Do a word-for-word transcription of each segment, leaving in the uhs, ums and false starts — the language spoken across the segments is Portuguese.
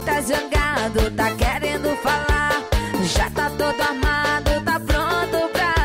Tá zangado, tá querendo falar. Já tá todo armado, tá pronto pra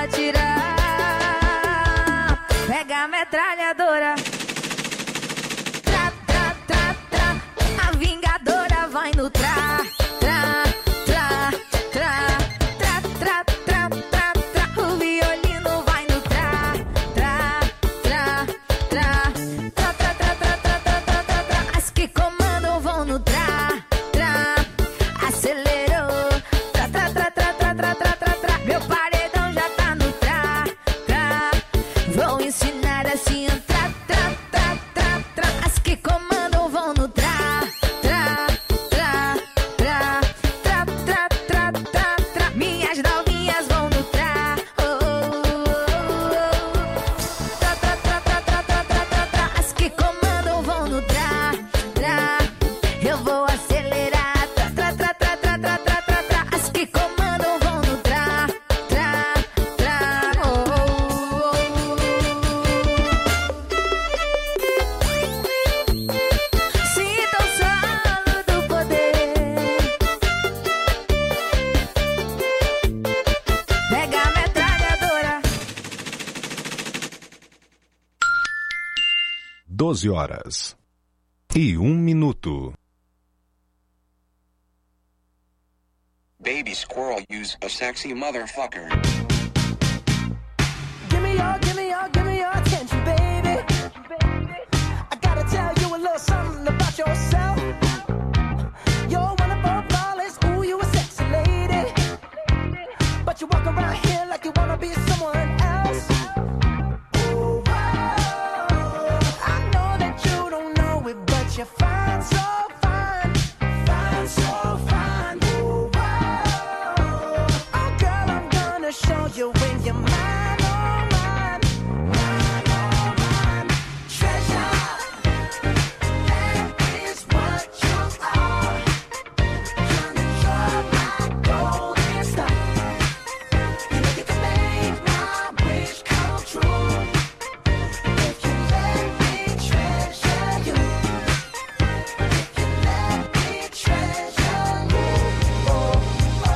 atirar. Pega a metralhadora. Tra, tra, tra, tra. A vingadora vai no tra, tra, tra, tra, tra, tra, tra, tra, tra. O violino vai no tra, tra, tra, tra, tra, tra, tra, tra, tra, tra, tra, tra. As que comandam vão no tra, tra. Acelerou, tra, tra, tra, tra, tra, tra, tra, tra, tra. Meu paredão já tá no tra, tra. Vou ensinar assim, tra, tra, tra, tra, tra. As que comandam vão no tra, tra, tra, tra, tra, tra, tra, tra, tra. Minhas novinhas vão no tra, oh, oh, oh, oh. Tra, tra, tra, tra, tra, tra, tra, tra, tra. As que comandam vão no tra, tra. Eu vou acelerar, tra, tra, tra, tra, tra, tra, tra, tra, tra. As que comandam vão no tra, tra, tra, oh, oh, oh. Sinta o solo do poder. Pega a metralhadora. doze horas e um minuto. Baby squirrel, use a sexy motherfucker. Give me your, give me your, give me your attention, baby. I gotta tell you a little something about yourself. You're one of our flawless, ooh, you a sexy lady. But you walk around here like you wanna be someone else. Ooh, wow. I know that you don't know it, but you're fine, so fine. Fine, so fine. Ooh, wow. Oh, girl, I'm gonna show you when you're mine, oh, mine. Mine, oh, mine. Treasure, that is what you are. You're my golden star. You know you can make my wish come true. If you let me treasure you. If you let me treasure you. Oh, oh.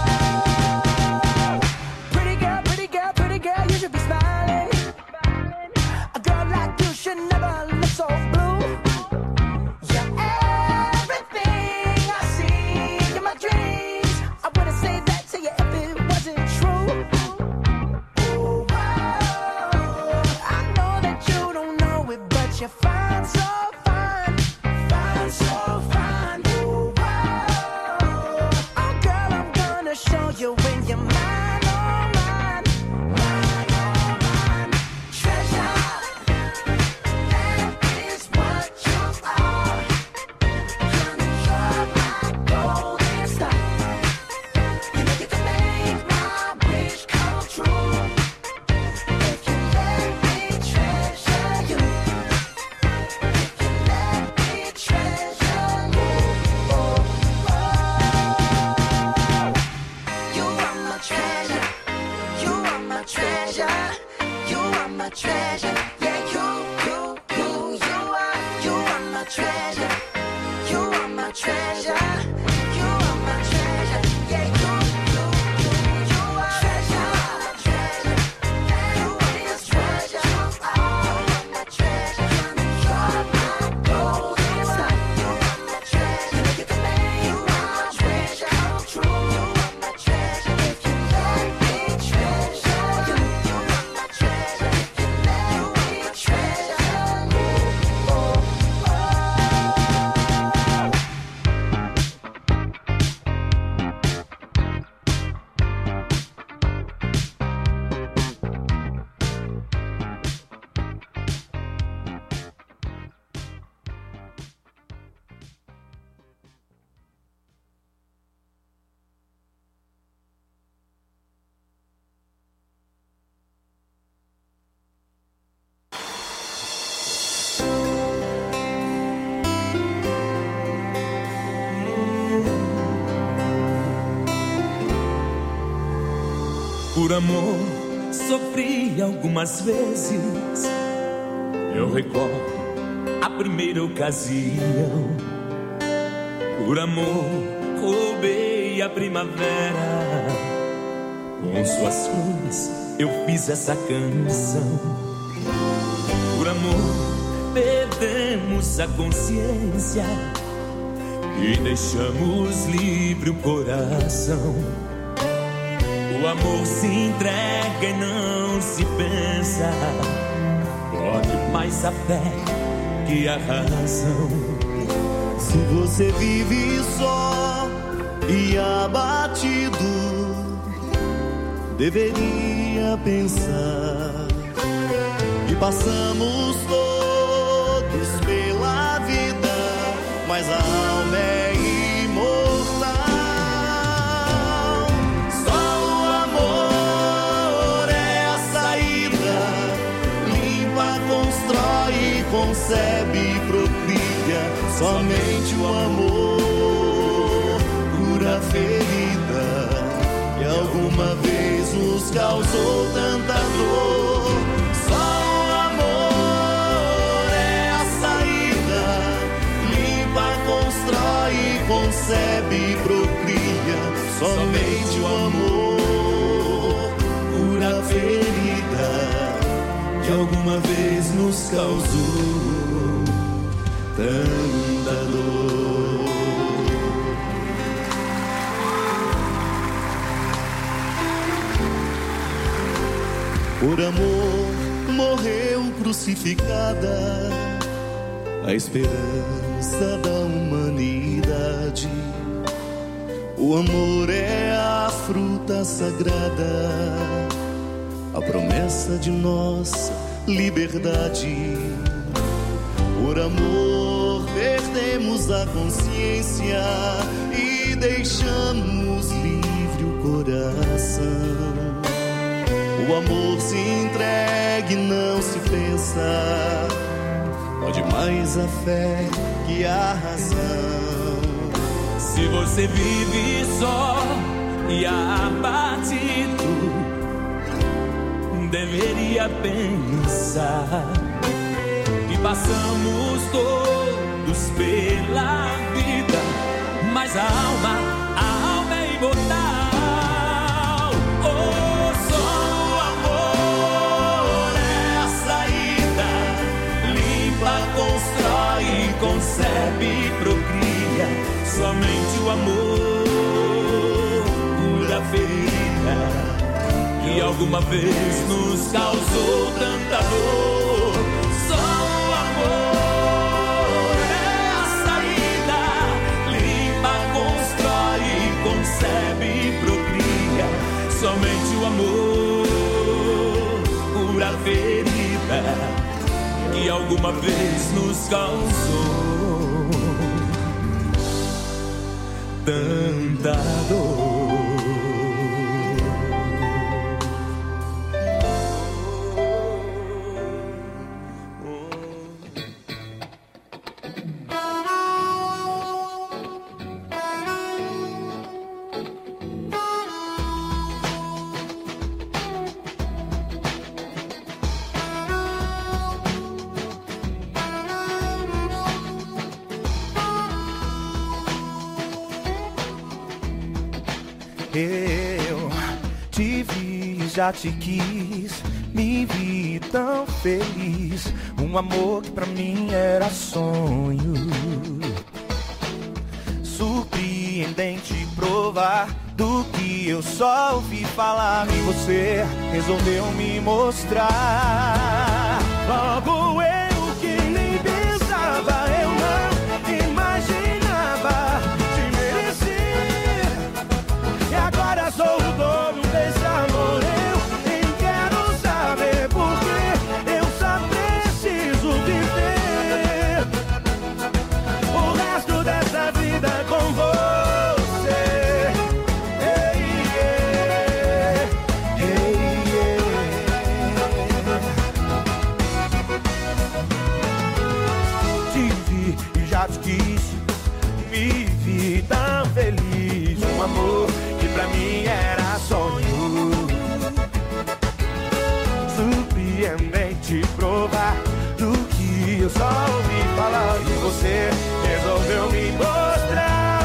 Pretty girl, pretty girl, pretty girl, you should be smiling. A girl like you should never look so blue. You're everything I see in my dreams. I wouldn't say that to you if it wasn't true. Ooh, wow. I know that you don't know it, but you're fine, so fine. Fine, so fine. Ooh, wow. Oh, girl, I'm gonna show you when you're mine, oh, mine. Mine, oh, mine. Treasure, that is what you are. You're my golden star. You know you can make my wish come true. If you let me treasure you. If you let me treasure you. Oh, oh. You are my treasure. You are my treasure. You are my treasure. Yeah, you, you, you, you are. You are my treasure. You are my treasure. You are my treasure. Yeah, you, you, you, you are. Treasure, treasure. You are my treasure. You are my treasure. You're my golden star. You are my treasure. You can make my treasure come true. You are my treasure. If you let me treasure you. You are my treasure. If you let me treasure you. Oh, oh. Por amor, sofri algumas vezes. Eu recordo a primeira ocasião. Por amor, roubei a primavera. Com suas flores, eu fiz essa canção. Por amor, perdemos a consciência e deixamos livre o coração. O amor se entrega e não se pensa. Pode mais a fé que a razão. Se você vive só e abatido, deveria pensar que passamos todos pela vida, mas a alma é imortal. Só o amor é a saída, limpa, constrói, concebe, procria. Somente o amor cura a ferida que alguma vez nos causou tanta dor. Só o amor é a saída, limpa, constrói, concebe, procria. Somente o amor cura a ferida que alguma vez nos causou tanta dor. Por amor morreu crucificada a esperança da humanidade. O amor é a fruta sagrada, a promessa de nossa liberdade. Por amor perdemos a consciência e deixamos livre o coração. O amor se entrega e não se pensa, pode mais a fé que a razão. Se você vive só e abatido, deveria pensar que passamos todos pela vida, mas a alma, a alma é imortal. Constrói, concebe, procria. Somente o amor cura a ferida que alguma vez nos causou tanta dor. Só o amor é a saída, limpa, constrói, concebe, procria. Somente o amor cura a ferida que alguma vez nos causou tanta dor. Eu te vi, já te quis, me vi tão feliz. Um amor que pra mim era sonho. Surpreendente provar do que eu só ouvi falar. E você resolveu me mostrar. Logo eu que nem pensava, eu não imaginava te merecer. E agora sou o dono desse amor. Eu nem quero saber porque eu só preciso viver o resto dessa vida com você. Hey, yeah. Hey, yeah. Te vi e já te quis, me vi tão feliz. Um amor que pra mim era sonho. Surpreendente provar do que eu só ouvi falar. E você resolveu me mostrar.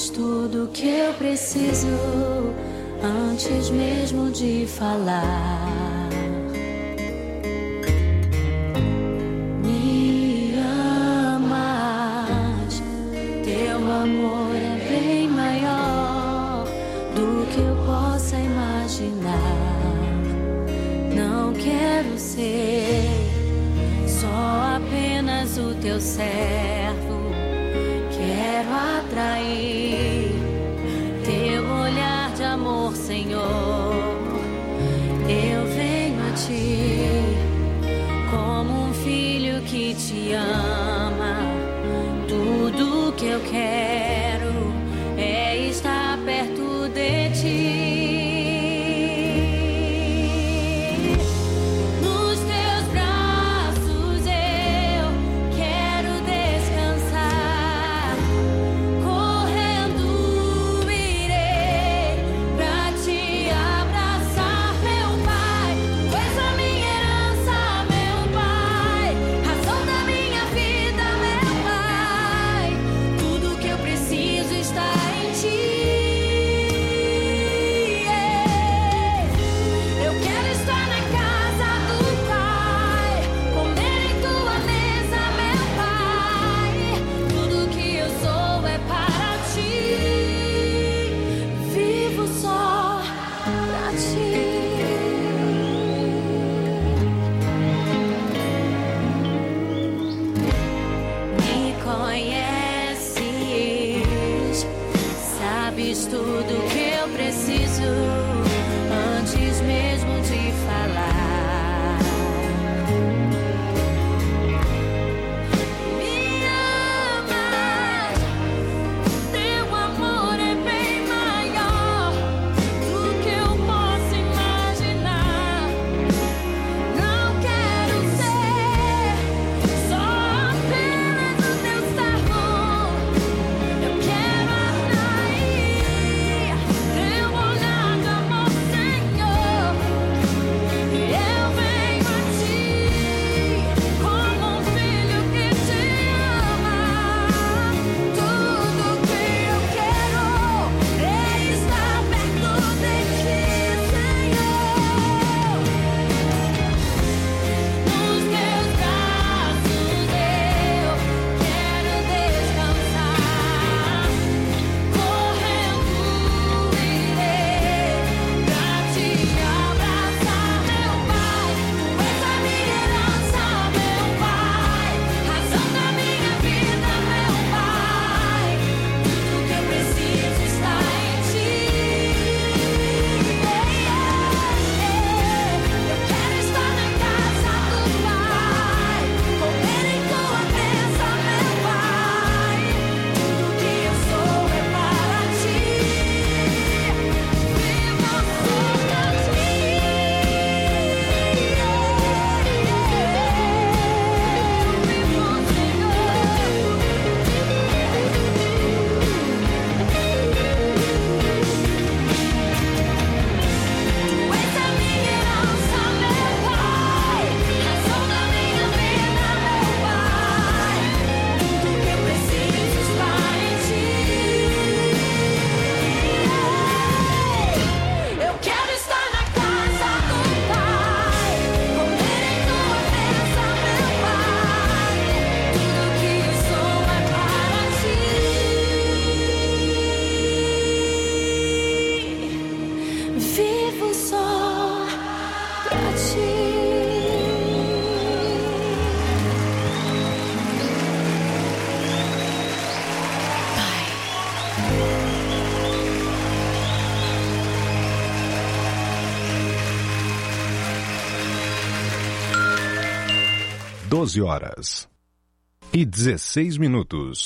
Sabes tudo que eu preciso antes mesmo de falar. Me amas, teu amor é bem maior do que eu possa imaginar. Não quero ser só apenas o teu servo. Quero atrair teu olhar de amor, Senhor. Eu venho a ti como um filho que te ama. Tudo que eu quero é estar perto de ti. doze horas e dezesseis minutos.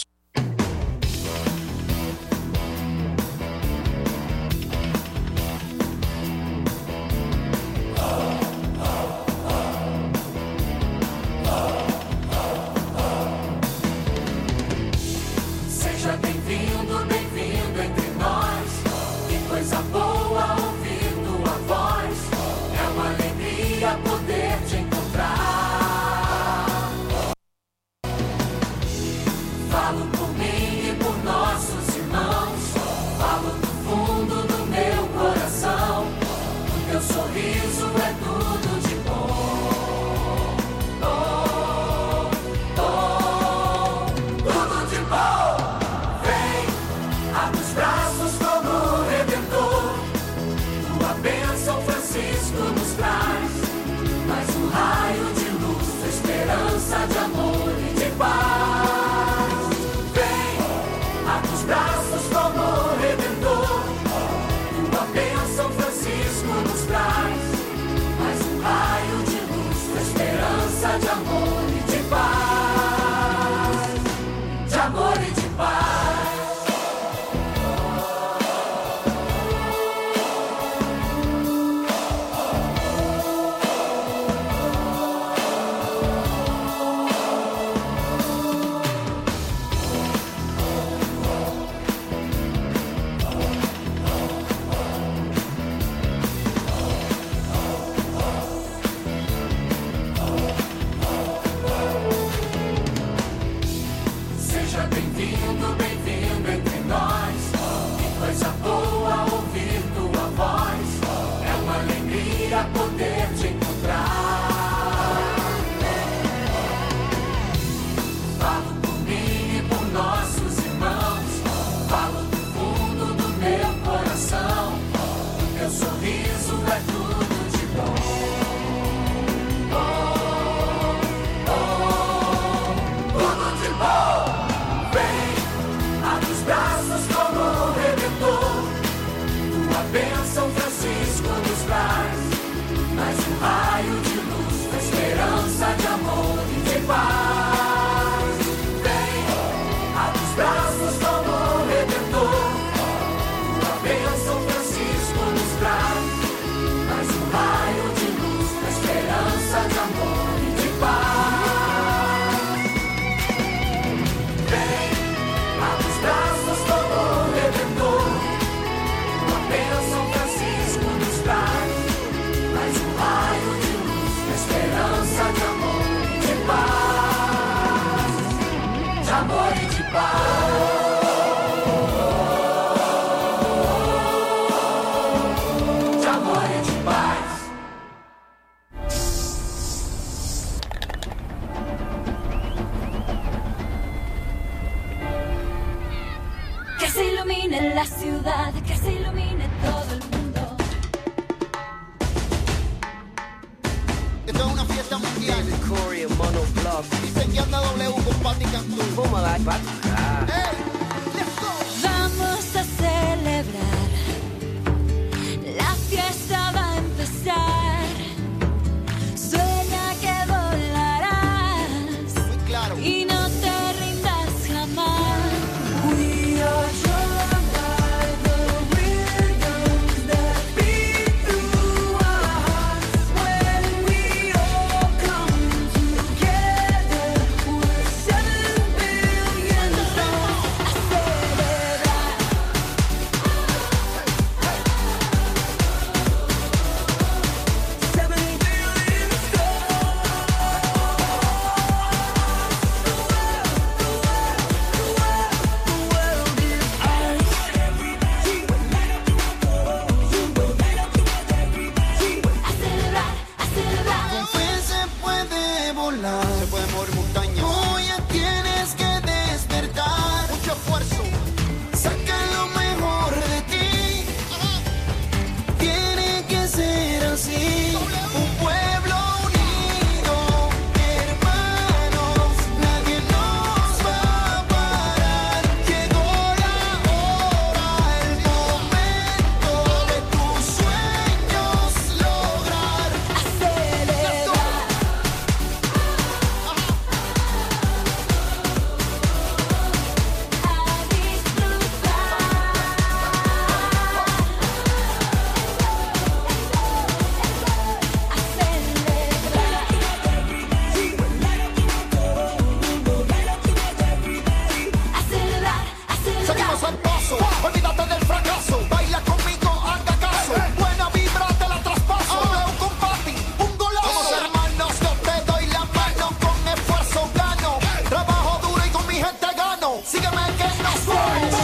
Seja bem-vindo, bem-vindo entre nós. Que coisa boa ouvir tua voz. É uma alegria poder te encontrar. Falo Seja bem-vindo, bem-vindo entre nós. Que coisa boa ouvir tua voz. É uma alegria poder te encontrar. Falo por mim e por nossos irmãos. Falo do fundo do meu coração. O teu sorriso é tudo de bom. Oh, oh, tudo de bom. Vem, abre os braços como o Redentor. Tua bênção, Francisco, nos traz. Mais um raio de luz, da esperança, de amor e de paz. Vem, abre os braços como o Redentor. Tua bênção, Francisco, nos traz. Mais um raio de luz, da esperança, de amor e de paz. Vem, abre os braços como o Redentor. Tua bênção, Francisco, nos traz. Mais um raio de luz, da esperança, de amor e de paz. De amor e de paz. De amor e de paz. Que se ilumine la ciudad, que se ilumine todo el mundo. Esto es una fiesta mundial. Dicen que anda W con Patti Cantú. Hey, let's go. Vamos a celebrar. La fiesta va a empezar. Sueña que volarás. Muy claro. Y no te rindas jamás. We are joined by the rhythms that beat through our hearts. When we all come together, we're seven billion stars. A celebrar. Seven billion Con fe se puede volar. Se puede mover montañas. Hoy ya tienes que despertar. Mucho esfuerzo. Saca lo mejor de ti. Tiene que ser así. Un pueblo unido, hermanos. Nadie nos va a parar. Llegó la hora, el momento de tus sueños lograr. Seguimos al paso, olvídate del fracaso. Baila conmigo, haga caso. Buena vibra, te la traspaso. W con Patti, un golazo. Somos hermanos, yo te doy la mano. Con esfuerzo gano. Trabajo duro y con mi gente gano. Sígueme que no soy.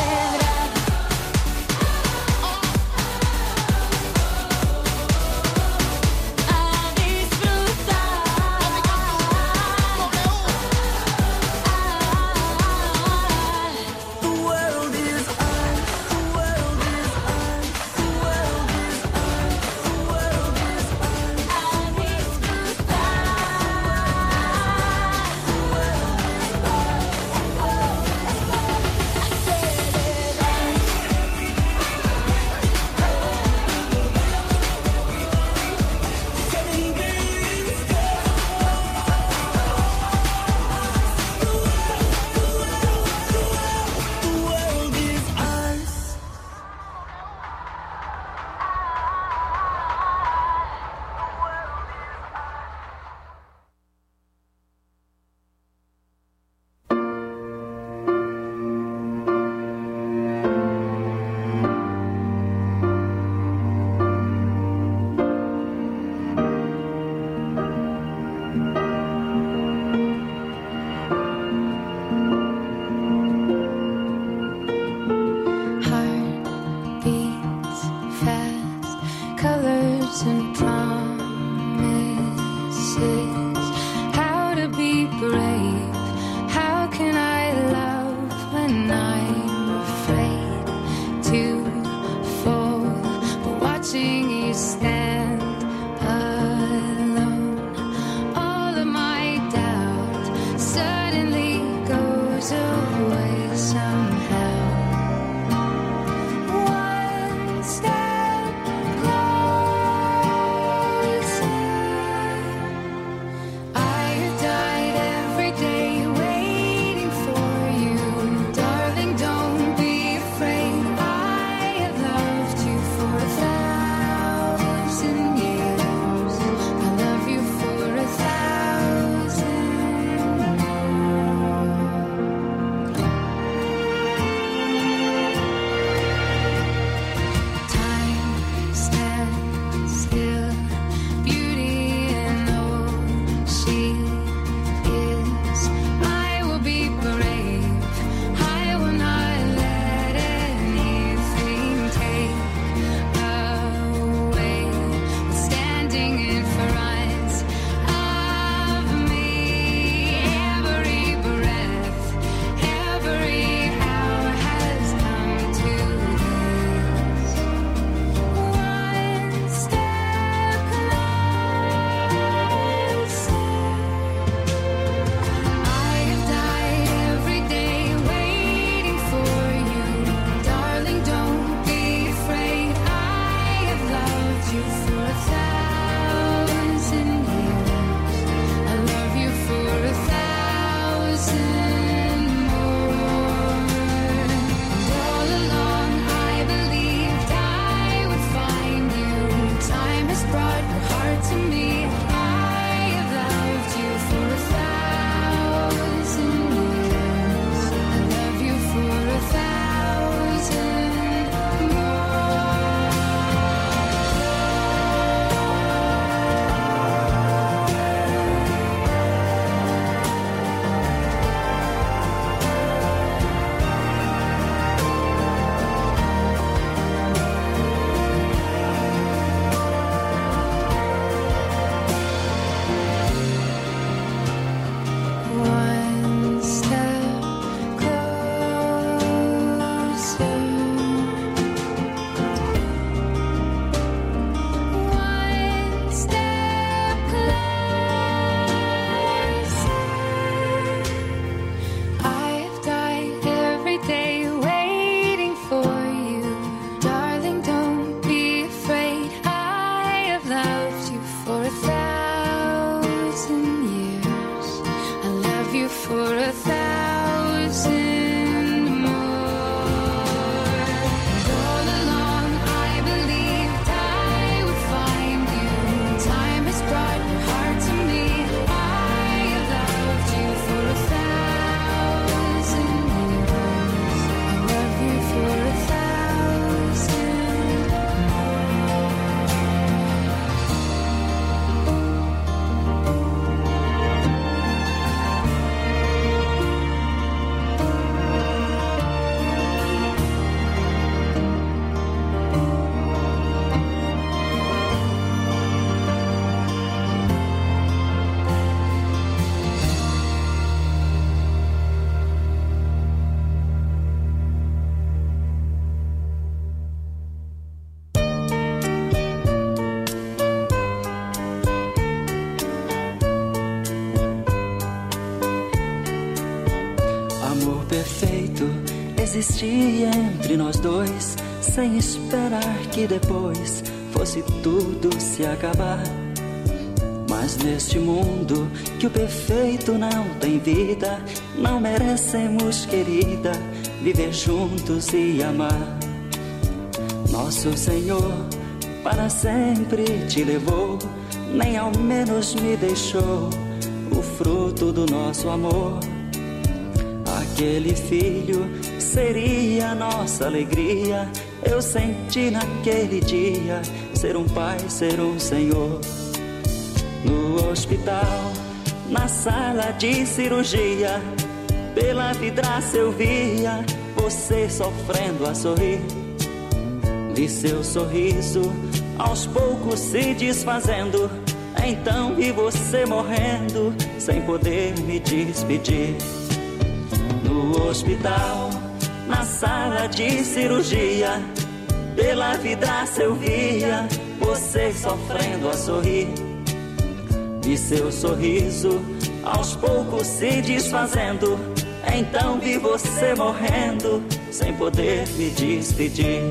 existia entre nós dois, sem esperar que depois fosse tudo se acabar. Mas neste mundo que o perfeito não tem vida, não merecemos, querida, viver juntos e amar. Nosso Senhor para sempre te levou, nem ao menos me deixou o fruto do nosso amor. Aquele filho seria nossa alegria, eu senti naquele dia ser um pai, ser um Senhor. No hospital, na sala de cirurgia, pela vidraça eu via você sofrendo a sorrir. Vi seu sorriso aos poucos se desfazendo, então vi você morrendo sem poder me despedir. No hospital, na sala de cirurgia, pela vidraça eu via você sofrendo a sorrir. Vi seu sorriso aos poucos se desfazendo, então vi você morrendo sem poder me despedir.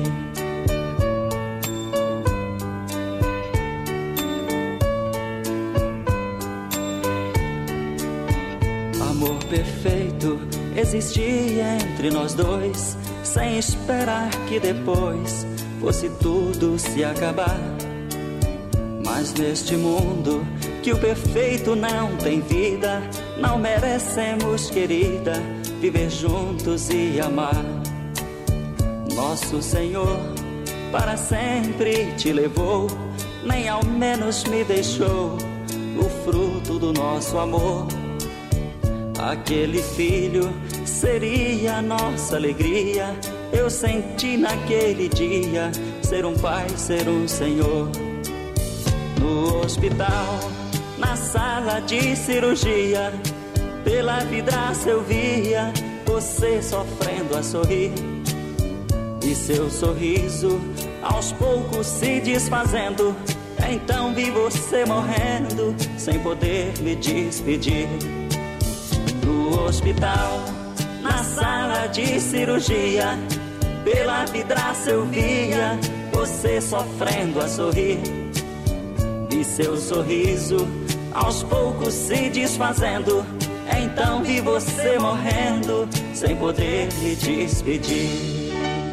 Amor perfeito existia entre nós dois, sem esperar que depois fosse tudo se acabar. Mas neste mundo que o perfeito não tem vida, não merecemos, querida, viver juntos e amar. Nosso Senhor para sempre te levou, nem ao menos me deixou o fruto do nosso amor. Aquele filho seria nossa alegria, eu senti naquele dia ser um pai, ser um Senhor. No hospital, na sala de cirurgia, pela vidraça eu via você sofrendo a sorrir. E seu sorriso aos poucos se desfazendo, então vi você morrendo sem poder me despedir. No hospital, na sala de cirurgia, pela vidraça eu via você sofrendo a sorrir. Vi seu sorriso aos poucos se desfazendo, então vi você morrendo sem poder me despedir.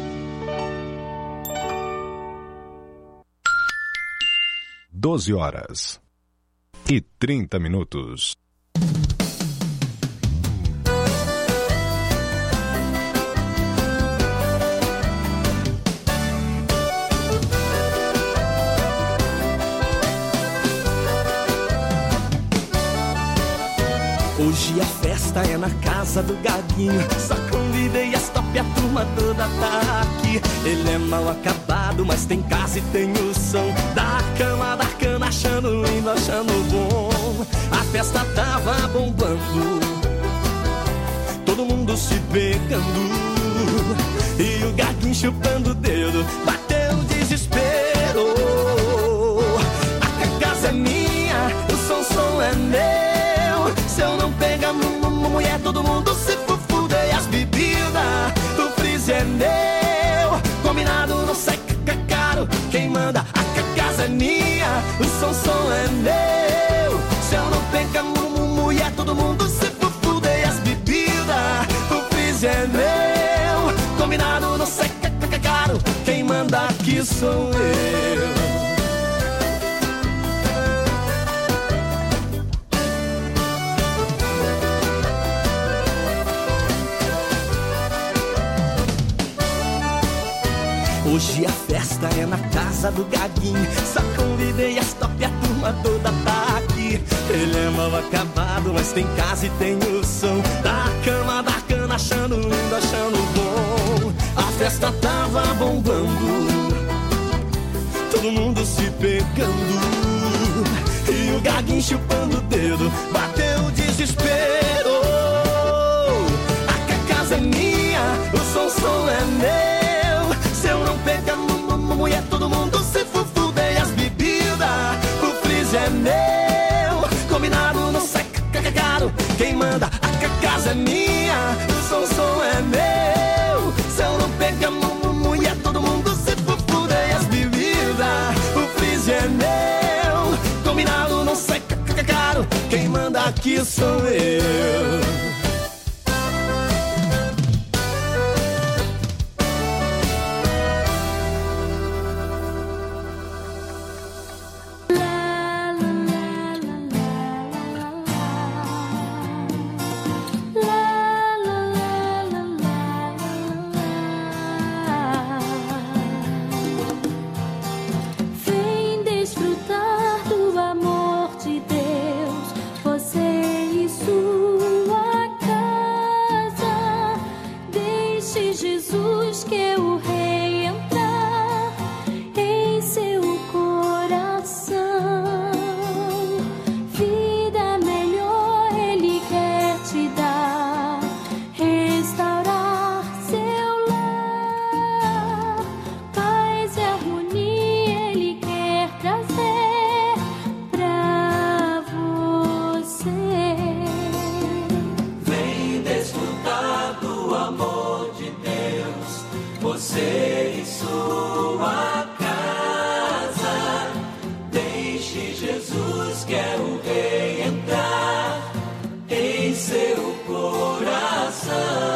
Doze horas e trinta minutos. Hoje a festa é na casa do Gaguinho, só convidei as top, a turma toda tá aqui. Ele é mal acabado, mas tem casa e tem o som da cama, da cana, achando lindo, achando bom. A festa tava bombando, todo mundo se pegando, e o Gaguinho chupando o dedo, bateu o desespero. A casa é minha, o som, som é meu. Se eu não pegar mulher, todo mundo se fufuda. E as bebidas, o freezer é meu. Combinado não sai caro, quem manda a casa é minha, o som, som é meu. Se eu não pegar mulher, todo mundo se fufuda. E as bebidas, o freezer é meu. Combinado não sai caro, quem manda aqui sou eu. Hoje a festa é na casa do Gaguinho, só convidei as top, a turma toda tá aqui. Ele é mal acabado, mas tem casa e tem o som da cama, da cana, achando lindo, achando bom. A festa tava bombando, todo mundo se pegando, e o Gaguinho chupando o dedo, bateu o desespero. A casa é minha, o som, som é meu. Se eu não pegar mulher, todo mundo se fufuda. E as bebidas, o freezer é meu. Combinado não sai caro, quem manda a casa é minha, o som, som é meu. manda aqui sou eu. Vem desfrutar do amor de Deus, você e sua casa. Deixe Jesus, que é o Rei, entrar em seu coração. Vida melhor Ele quer te dar, restaurar seu lar. Paz e harmonia Ele quer trazer pra você. Vem desfrutar do amor de Deus, você e sua casa. Deixe Jesus, que é o Rei, entrar em seu coração.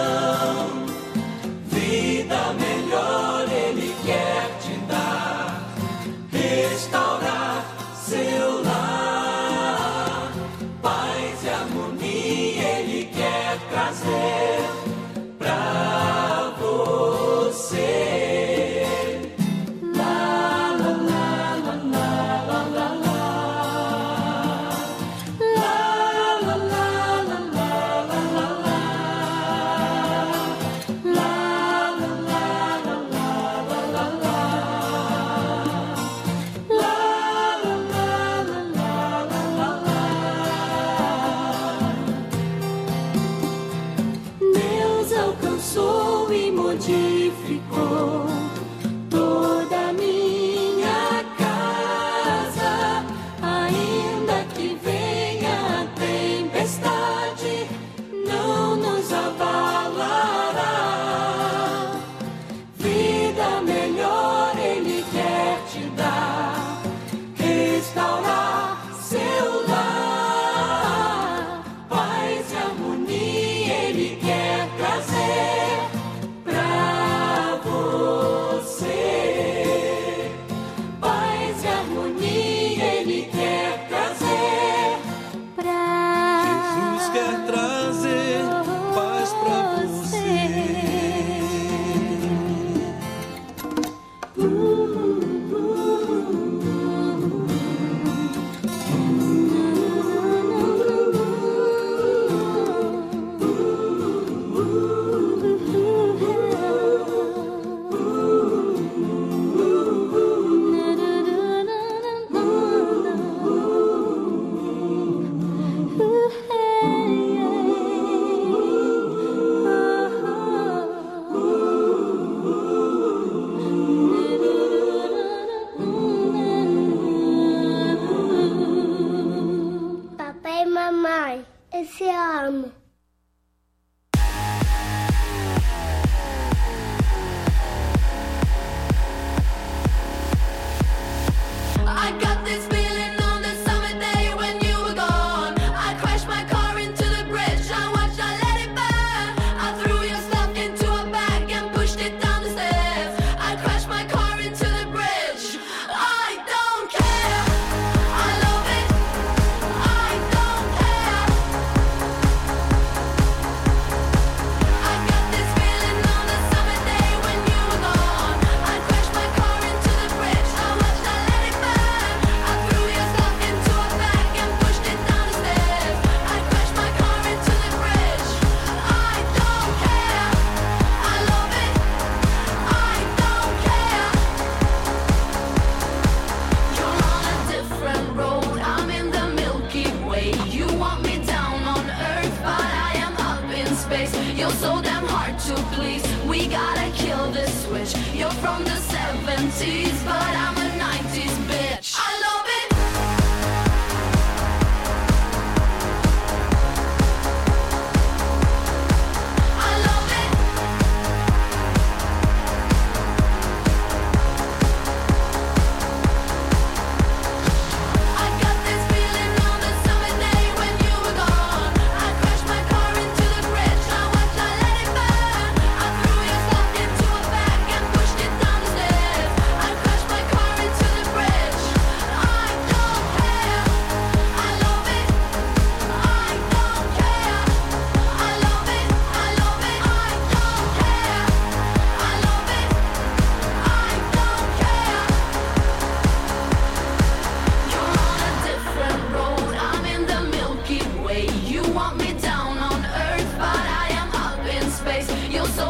Vida melhor Ele quer te dar, restaurar seu lar. Paz e harmonia Ele quer trazer pra você. La la la la la la la la. La la la la la la la la. La la la la la la la la. La la la la la la la. Deus alcançou e modificou toda a minha casa. Ainda que venha a tempestade, não nos abalará. Vida melhor Ele quer te dar, restaurar seu lar. Paz e harmonia Ele quer trazer pra você. Paz e harmonia Ele quer trazer pra Jesus quer trazer paz pra você. Papai e mamãe, eu te amo. I got this feeling on the summer day when you were gone. I crashed my car into the bridge. I watched, I let it burn. I threw your stuff into a bag and pushed it down the stairs. I crashed my car into the bridge. I don't care. I love it. I don't care. I got this feeling on the summer day when you were gone. I crashed my car into the bridge. I watched, I let it burn. I threw your stuff into a bag and pushed it down the stairs. I crashed my car into the bridge. I don't care. I love it. I don't care. You're on a different road. I'm in the Milky Way. You want me down on Earth, but I am up in space. You're so damn hard to please. We gotta kill this switch. You're from the seventies, but I'm a nineties bitch. I love it. I love it. I got this feeling on the summer day when you were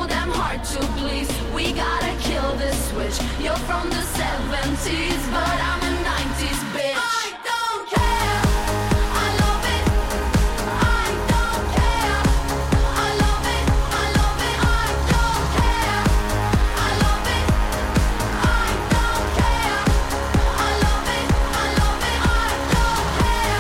so damn hard to please. We gotta kill this switch. You're from the seventies, but I'm a nineties bitch. I don't care. I love it. I don't care. I love it. I love it. I don't care. I love it. I don't care. I love it. I love it. I don't care.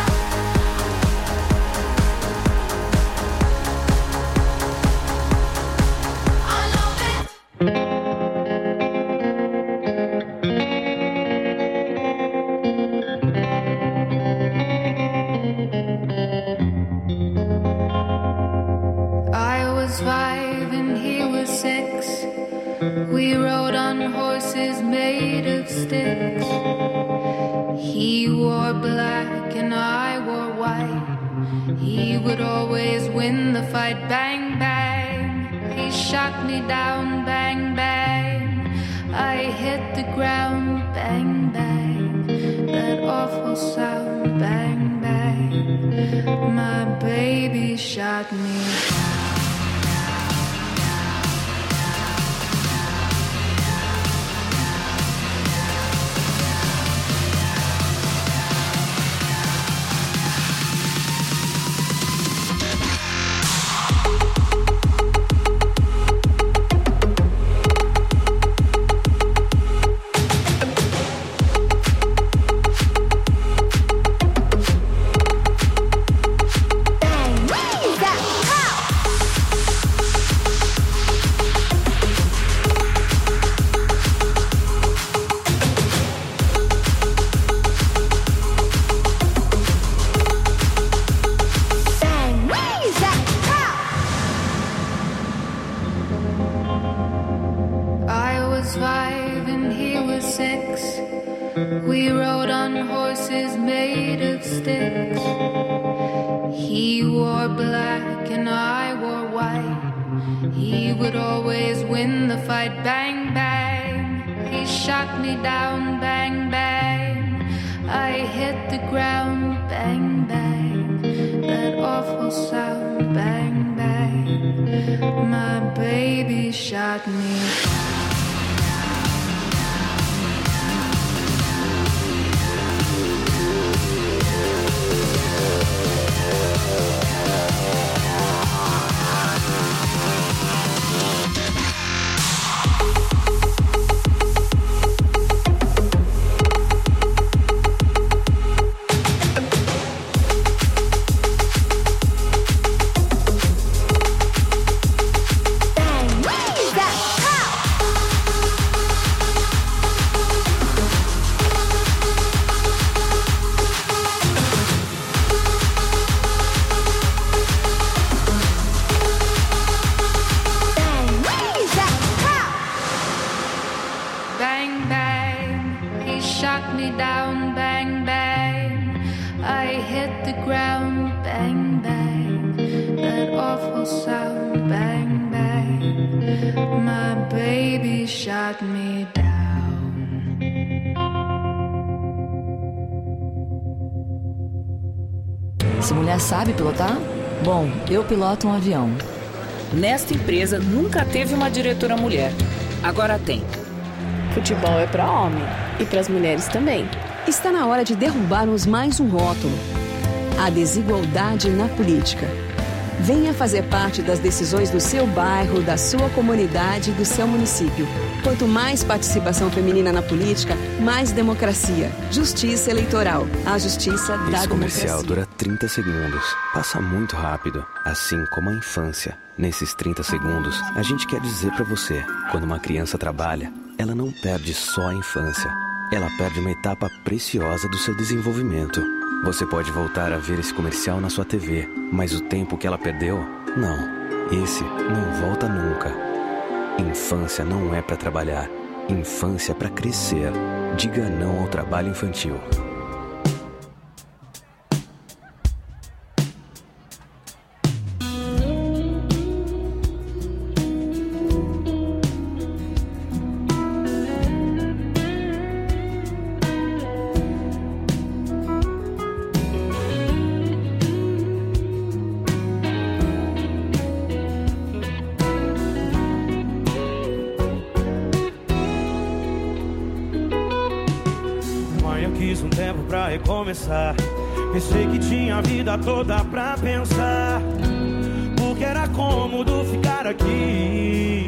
I love it. I was five and he was six. We rode on horses made of sticks. He wore black and I wore white. He would always win the fight. Bang, bang. He shot me down. Bang, bang. I hit the ground. Bang, bang. That awful sound. Bang, bang. My baby shot me. I was five and he was six. We rode on horses made of sticks. He wore black and I wore white. He would always win the fight. Bang, bang. He shot me down. Bang, bang. I hit the ground. Bang, bang. That awful sound. Bang, bang. My baby shot me. Bang, bang, he shot me down. Bang, bang, I hit the ground. Bang, bang, that awful sound. Bang, bang, my baby shot me down. Se mulher sabe pilotar? Bom, eu piloto um avião. Nesta empresa nunca teve uma diretora mulher. Agora tem. Futebol é para homem e para as mulheres também. Está na hora de derrubarmos mais um rótulo: a desigualdade na política. Venha fazer parte das decisões do seu bairro, da sua comunidade e do seu município. Quanto mais participação feminina na política, mais democracia. Justiça eleitoral. A justiça da Esse comercial democracia. dura trinta segundos. Passa muito rápido, assim como a infância. Nesses trinta segundos, a gente quer dizer pra você: quando uma criança trabalha, ela não perde só a infância. Ela perde uma etapa preciosa do seu desenvolvimento. Você pode voltar a ver esse comercial na sua T V, mas o tempo que ela perdeu, não. Esse não volta nunca. Infância não é pra trabalhar. Infância é pra crescer. Diga não ao trabalho infantil. tempo pra recomeçar. Pensei que tinha a vida toda pra pensar, porque era cômodo ficar aqui.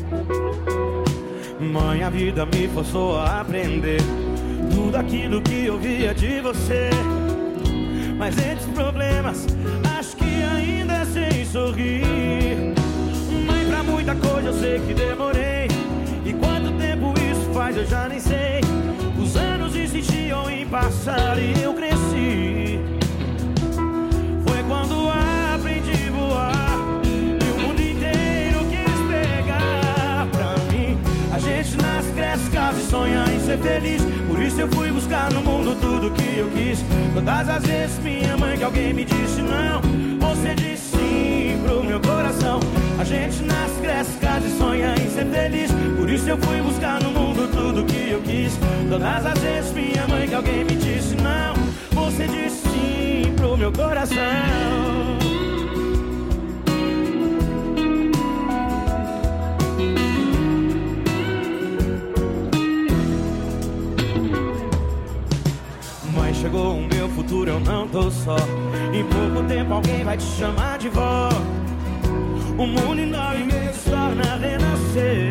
Mãe, a vida me forçou a aprender tudo aquilo que eu via de você. Mas entre os problemas, acho que ainda é sem sorrir. Mãe, pra muita coisa eu sei que demorei. E quanto tempo isso faz eu já nem sei. Os anos insistiam em passar e eu cresci. Foi quando aprendi a voar e o mundo inteiro quis pegar pra mim. A gente nasce, cresce, casa e sonha em ser feliz. Por isso eu fui buscar no mundo tudo que eu quis. Todas as vezes minha mãe que alguém me disse não, você disse sim pro meu coração. A gente nasce, cresce, casa e sonha em ser feliz. Por isso eu fui buscar no mundo tudo que eu quis. Todas as vezes minha mãe que alguém me disse não, você disse sim pro meu coração. Mãe, chegou o meu futuro, eu não tô só. Em pouco tempo alguém vai te chamar de vó. O mundo enorme me torna a renascer.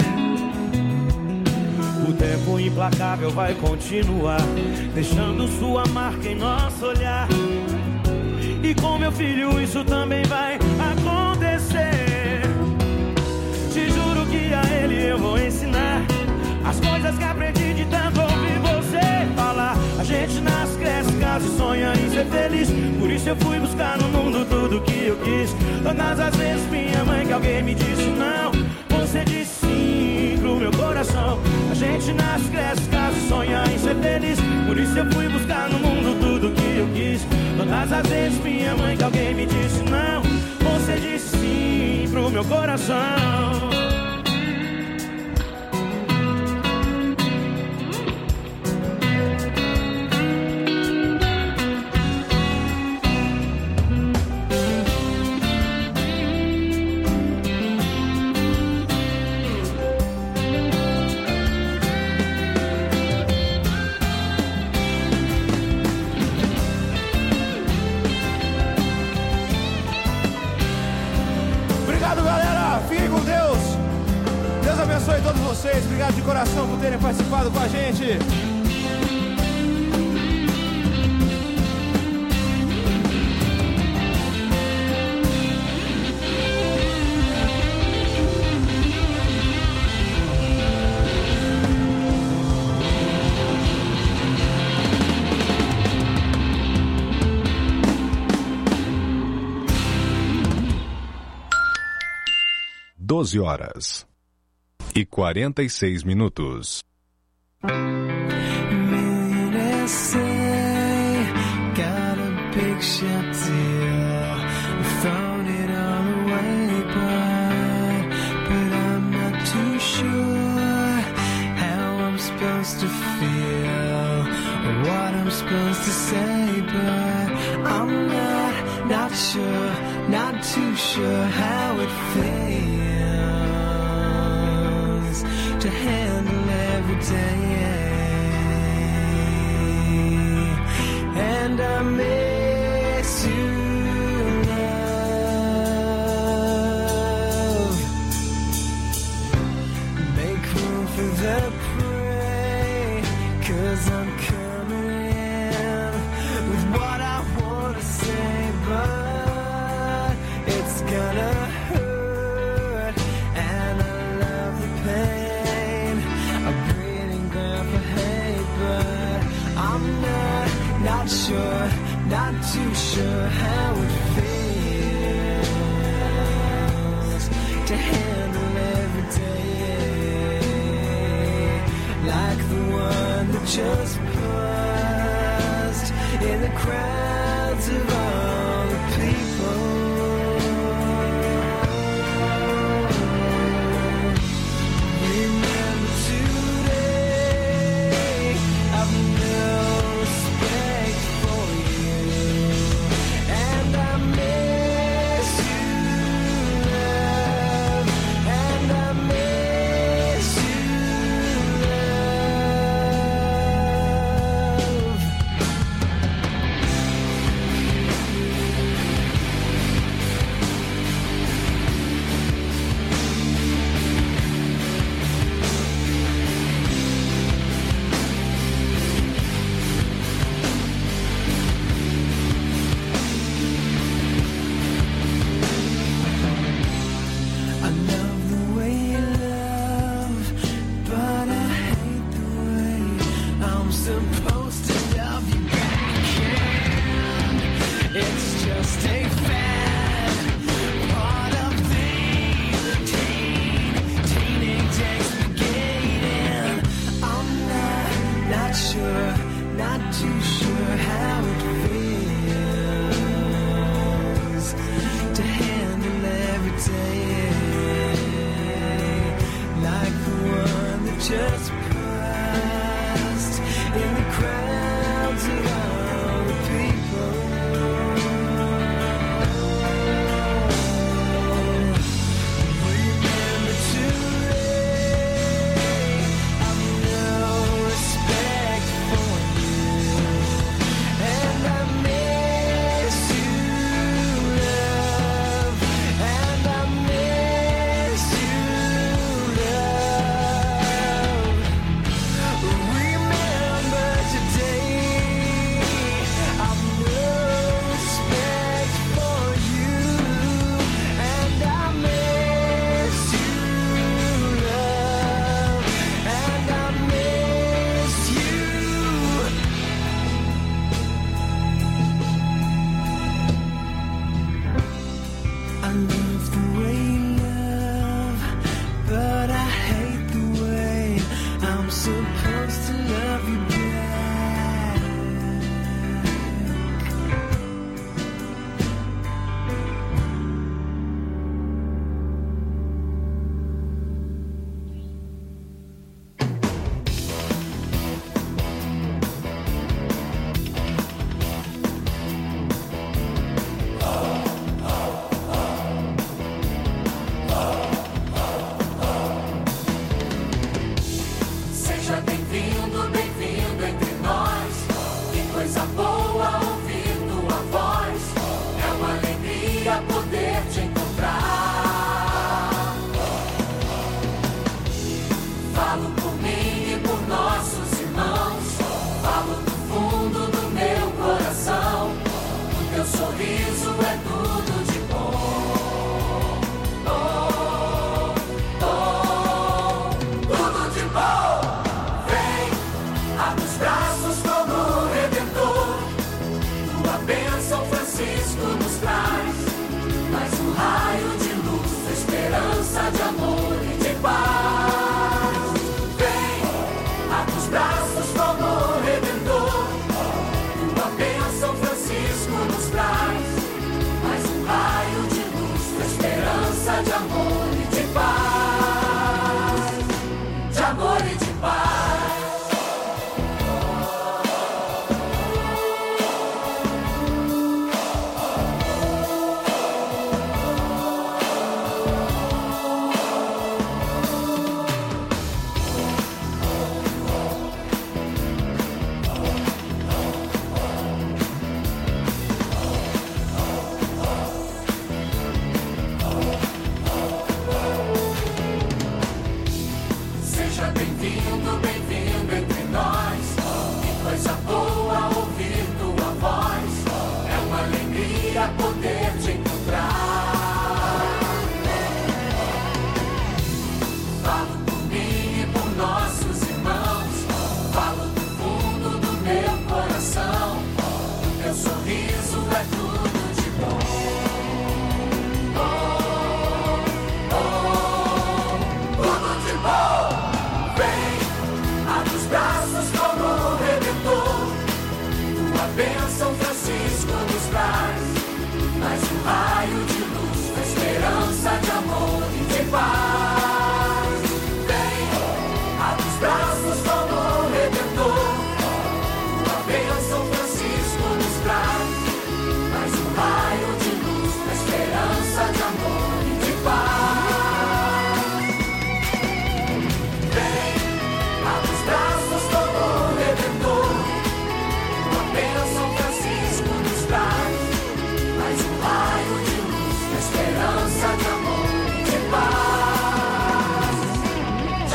O tempo implacável vai continuar, deixando sua marca em nosso olhar. E com meu filho isso também vai acontecer. Te juro que a ele eu vou ensinar as coisas que aprendi de tanto ouvir você falar. A gente nasce, cresce, casa e sonha em ser feliz. Por isso eu fui buscar no mundo tudo que eu quis. Todas as vezes minha mãe que alguém me disse não, você disse sim pro meu coração. A gente nasce, cresce, casa e sonha em ser feliz. Por isso eu fui buscar no mundo tudo que eu quis. Todas as vezes minha mãe que alguém me disse não, você disse sim pro meu coração. Abençoe todos vocês, obrigado de coração por terem participado com a gente. Doze horas e quarenta e seis minutos. Millionaires say, got a big shot deal, thrown it all away, but, but I'm not too sure how I'm supposed to feel, or what I'm supposed to say, but I'm not, not sure, not too sure how it feels to handle every day, and I miss you, love. Make room for the prey, 'cause I'm coming in with what I wanna say, but it's gonna hurt, and I love the pain. I'm not, not sure, not too sure how it feels to handle every day like the one that just paused in the crowds of all the people. Remember today, I've no respect for you, and I miss you, love, and I miss you, love.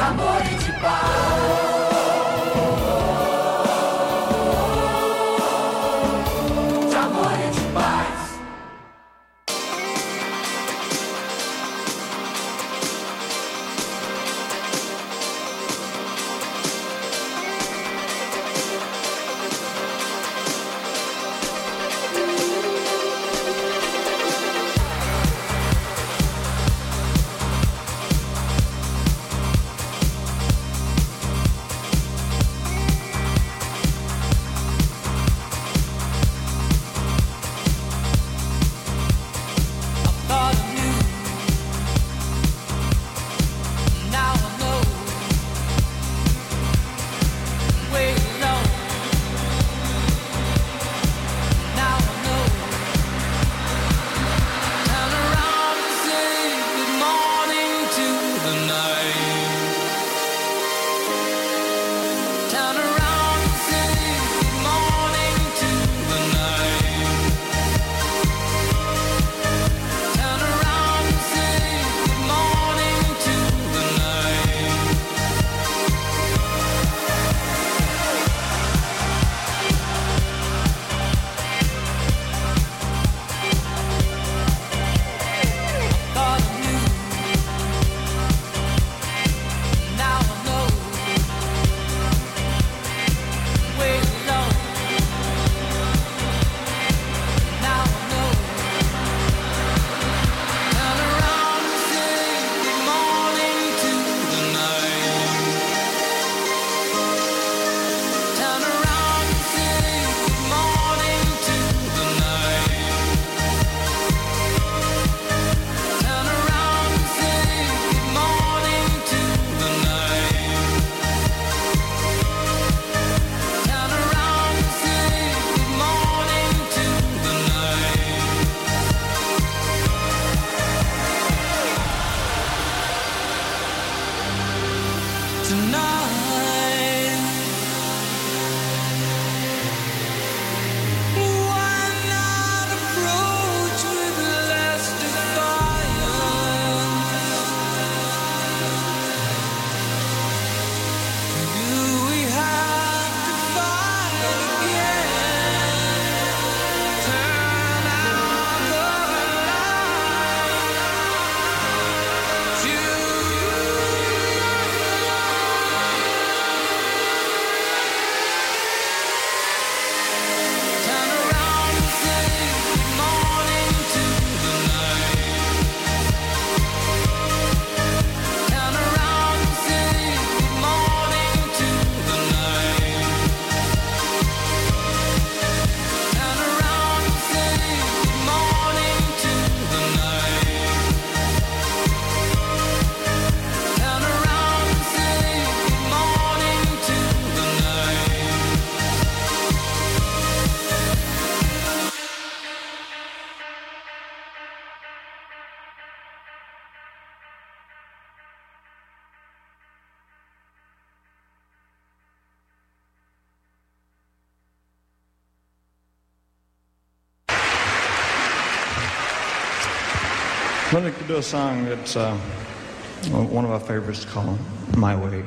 amor e de paz. De amor e de paz. Let me do a song that's uh, one of our favorites called My Way.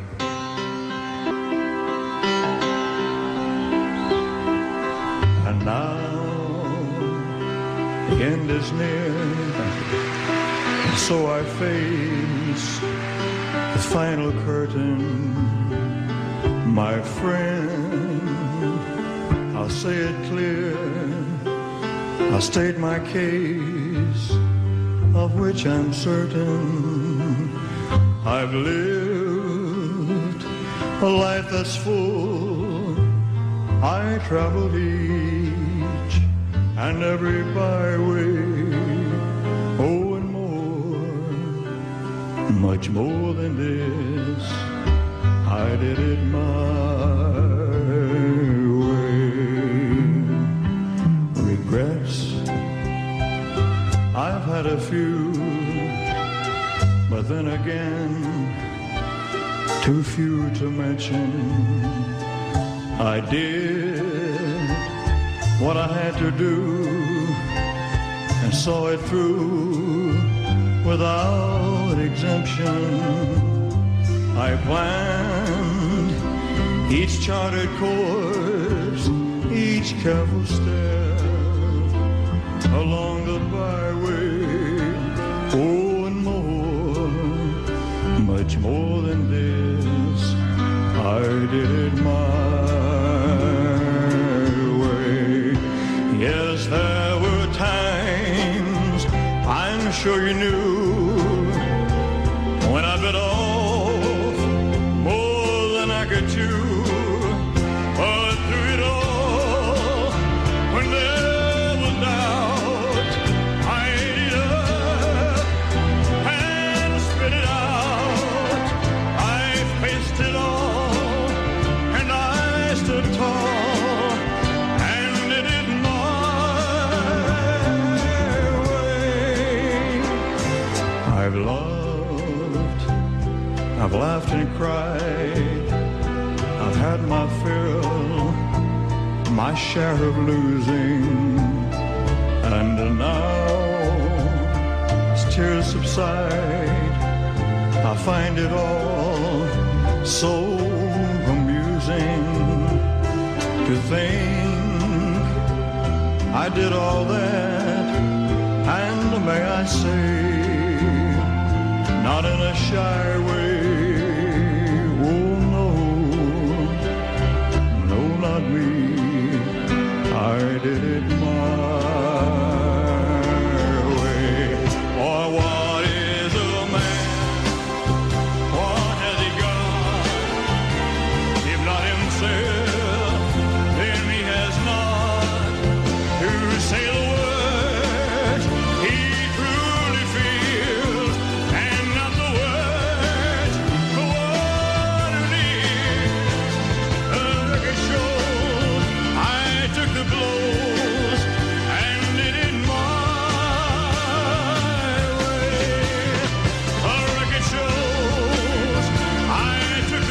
And now the end is near, and so I face the final curtain. My friend, I'll say it clear, I'll state my case, of which I'm certain. I've lived a life that's full. I traveled each and every byway. Oh, and more, much more than this, I did it my way. Regrets, I've had a few, but then again, too few to mention. I did what I had to do and saw it through without exemption. I planned each charted course, each careful step along the byway. Oh, and more, much more than this, I did it my way. Yes, there were times, I'm sure you knew, when I bit off more than I could chew. But through it all, when there was doubt, I ate it up and spit it out. I faced it all, and I stood tall, and did it my way. I've loved, I've laughed and cried, I've had my fill, my share of losing, and now as tears subside, I find it all so amusing to think I did all that, and may I say, not in a shy way.